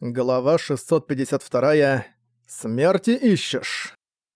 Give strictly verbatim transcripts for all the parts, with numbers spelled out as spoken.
Глава шестьсот пятьдесят два. Смерти ищешь.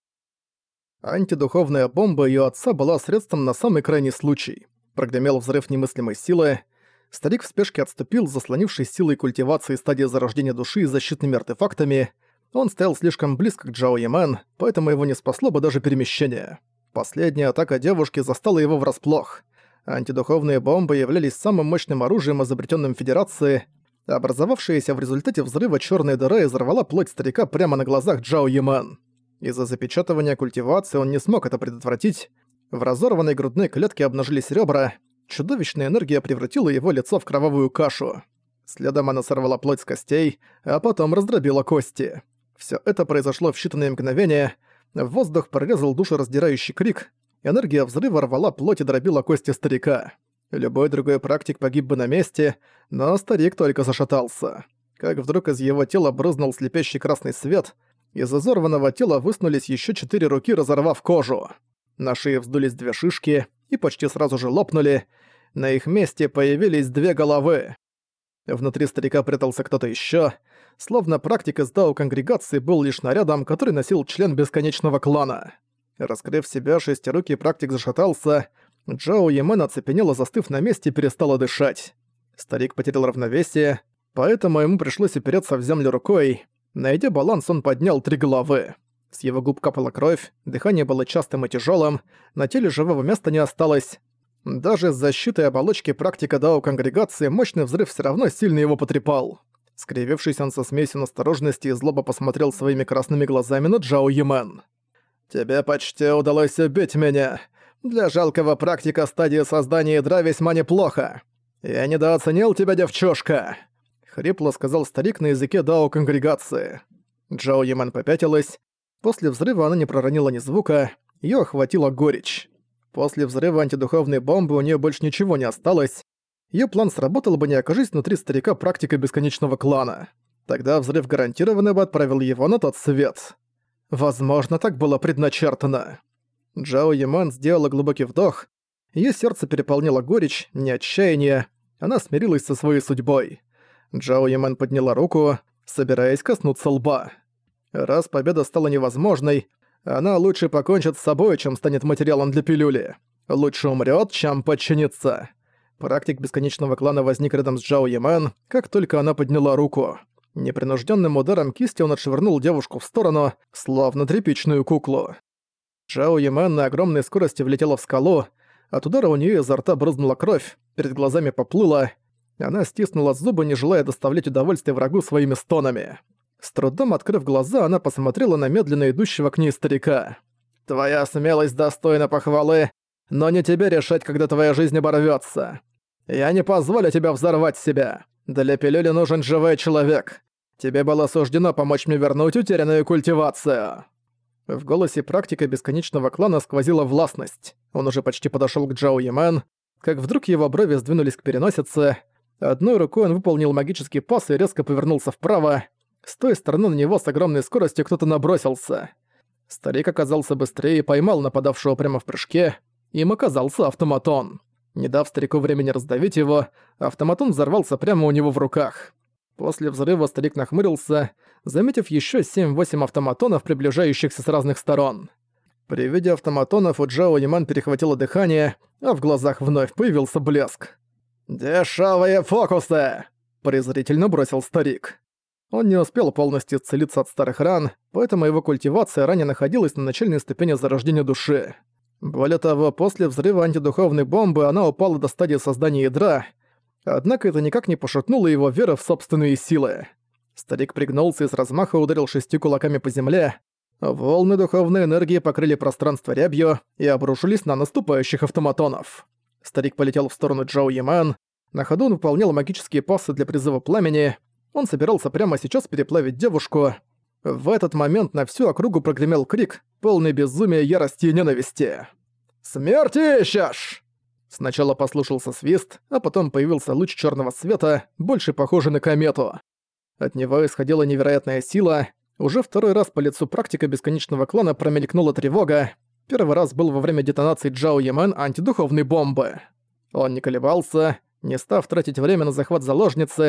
Антидуховная бомба её отца была средством на самый крайний случай. Прогремел взрыв немыслимой силы. Старик в спешке отступил, заслонившись силой культивации стадии зарождения души и защитными артефактами. Он стоял слишком близко к Джао Ямен, поэтому его не спасло бы даже перемещение. Последняя атака девушки застала его врасплох. Антидуховные бомбы являлись самым мощным оружием, изобретённым Федерацией. Образовавшаяся в результате взрыва чёрная дыра изорвала плоть старика прямо на глазах Джао Ямен. Из-за запечатывания культивации он не смог это предотвратить. В разорванной грудной клетке обнажились ребра. Чудовищная энергия превратила его лицо в кровавую кашу. Следом она сорвала плоть с костей, а потом раздробила кости. Всё это произошло в считанные мгновения. В воздух прорезал душераздирающий крик. Энергия взрыва рвала плоть и дробила кости старика. Любой другой практик погиб бы на месте, но старик только зашатался. Как вдруг из его тела брызнул слепящий красный свет, из изорванного тела высунулись ещё четыре руки, разорвав кожу. На шее вздулись две шишки и почти сразу же лопнули. На их месте появились две головы. Внутри старика прятался кто-то ещё, словно практик из дао-конгрегации был лишь нарядом, который носил член бесконечного клана. Раскрыв себя, шестирукий практик зашатался. Джао Ямен оцепенела, застыв на месте, и перестала дышать. Старик потерял равновесие, поэтому ему пришлось опереться в землю рукой. Найдя баланс, он поднял три головы. С его губ капала кровь, дыхание было частым и тяжелым, на теле живого места не осталось. Даже с защитой оболочки практика дао-конгрегации мощный взрыв все равно сильно его потрепал. Скривившись, он со смесью настороженности и злобы посмотрел своими красными глазами на Джао Ямен. «Тебе почти удалось убить меня. Для жалкого практика стадии создания ядра весьма неплохо. Я недооценил тебя, девчушка!» — хрипло сказал старик на языке дао-конгрегации. Джао Ямен попятилась. После взрыва она не проронила ни звука, её охватила горечь. После взрыва антидуховной бомбы у неё больше ничего не осталось. Её план сработал бы, не окажись внутри старика практика бесконечного клана. Тогда взрыв гарантированно бы отправил его на тот свет. Возможно, так было предначертано. Джао Ямен сделала глубокий вдох. Её сердце переполнило горечь, не отчаяние. Она смирилась со своей судьбой. Джао Ямен подняла руку, собираясь коснуться лба. Раз победа стала невозможной, она лучше покончит с собой, чем станет материалом для пилюли. Лучше умрёт, чем подчинится. Практик бесконечного клана возник рядом с Джао Ямен, как только она подняла руку. Непринуждённым ударом кисти он отшвырнул девушку в сторону, словно тряпичную куклу. Джао Ямен на огромной скорости влетела в скалу. От удара у неё изо рта брызнула кровь, перед глазами поплыла. Она стиснула зубы, не желая доставлять удовольствие врагу своими стонами. С трудом открыв глаза, она посмотрела на медленно идущего к ней старика. «Твоя смелость достойна похвалы, но не тебе решать, когда твоя жизнь оборвётся. Я не позволю тебе взорвать себя. Для пилюли нужен живой человек. Тебе было суждено помочь мне вернуть утерянную культивацию». В голосе практика бесконечного клана сквозила властность. Он уже почти подошёл к Джао Ямен, как вдруг его брови сдвинулись к переносице. Одной рукой он выполнил магический пас и резко повернулся вправо. С той стороны на него с огромной скоростью кто-то набросился. Старик оказался быстрее и поймал нападавшего прямо в прыжке. Им оказался автоматон. Не дав старику времени раздавить его, автоматон взорвался прямо у него в руках. После взрыва старик нахмурился, заметив ещё семь-восемь автоматонов, приближающихся с разных сторон. При виде автоматонов у Джао Ямен перехватило дыхание, а в глазах вновь появился блеск. «Дешёвые фокусы!» – презрительно бросил старик. Он не успел полностью исцелиться от старых ран, поэтому его культивация ранее находилась на начальной ступени зарождения души. Более того, после взрыва антидуховной бомбы она упала до стадии создания ядра, однако это никак не пошатнуло его веры в собственные силы. Старик пригнулся и с размаха ударил шестью кулаками по земле. Волны духовной энергии покрыли пространство рябью и обрушились на наступающих автоматонов. Старик полетел в сторону Джао Ямен. На ходу он выполнял магические пассы для призыва пламени. Он собирался прямо сейчас переплавить девушку. В этот момент на всю округу прогремел крик, полный безумия, ярости и ненависти. «Смерти ищешь!» Сначала послышался свист, а потом появился луч чёрного света, больше похожий на комету. От него исходила невероятная сила. Уже второй раз по лицу практика бесконечного клана промелькнула тревога. Первый раз был во время детонации Джао Ямен антидуховной бомбы. Он не колебался, не став тратить время на захват заложницы,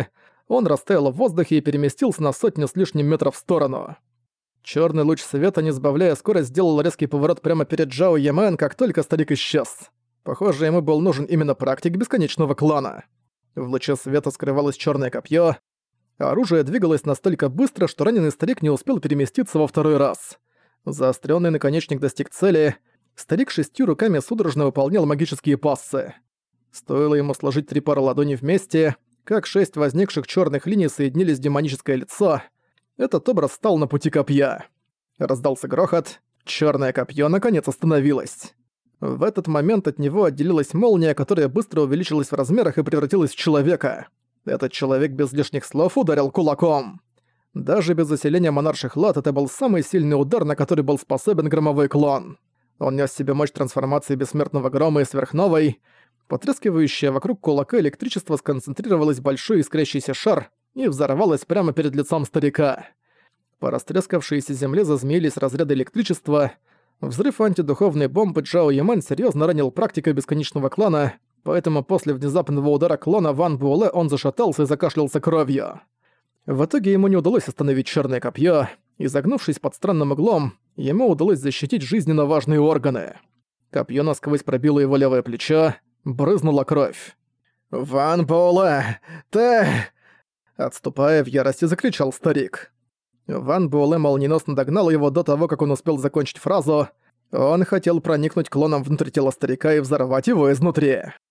Он растаял в воздухе и переместился на сотню с лишним метров в сторону. Черный луч света, не сбавляя скорость, сделал резкий поворот прямо перед Джао Ямэн, как только старик исчез. Похоже, ему был нужен именно практик бесконечного клана. В луче света скрывалось черное копье. Оружие двигалось настолько быстро, что раненый старик не успел переместиться во второй раз. Заостренный наконечник достиг цели. Старик шестью руками судорожно выполнял магические пассы. Стоило ему сложить три пары ладоней вместе, как шесть возникших черных линий соединились в демоническое лицо. Этот образ стал на пути копья. Раздался грохот. Черное копье наконец остановилось. В этот момент от него отделилась молния, которая быстро увеличилась в размерах и превратилась в человека. Этот человек без лишних слов ударил кулаком. Даже без усиления монарших лад это был самый сильный удар, на который был способен громовой клон. Он нес в себе мощь трансформации бессмертного грома и сверхновой. Потрескивающее вокруг кулака электричество сконцентрировалось в большой искрящийся шар и взорвалось прямо перед лицом старика. По растрескавшейся земле зазмеились разряды электричества. Взрыв антидуховной бомбы Джао Ямэн серьезно ранил практика бесконечного клана, поэтому после внезапного удара клона Ван Буэлэ он зашатался и закашлялся кровью. В итоге ему не удалось остановить черное копье, и загнувшись под странным углом, ему удалось защитить жизненно важные органы. Копье насквозь пробило его левое плечо, брызнула кровь. «Ван Буэлэ, ты...» Отступая в ярости, закричал старик. Ван Буэлэ молниеносно догнал его до того, как он успел закончить фразу. Он хотел проникнуть клоном внутрь тела старика и взорвать его изнутри.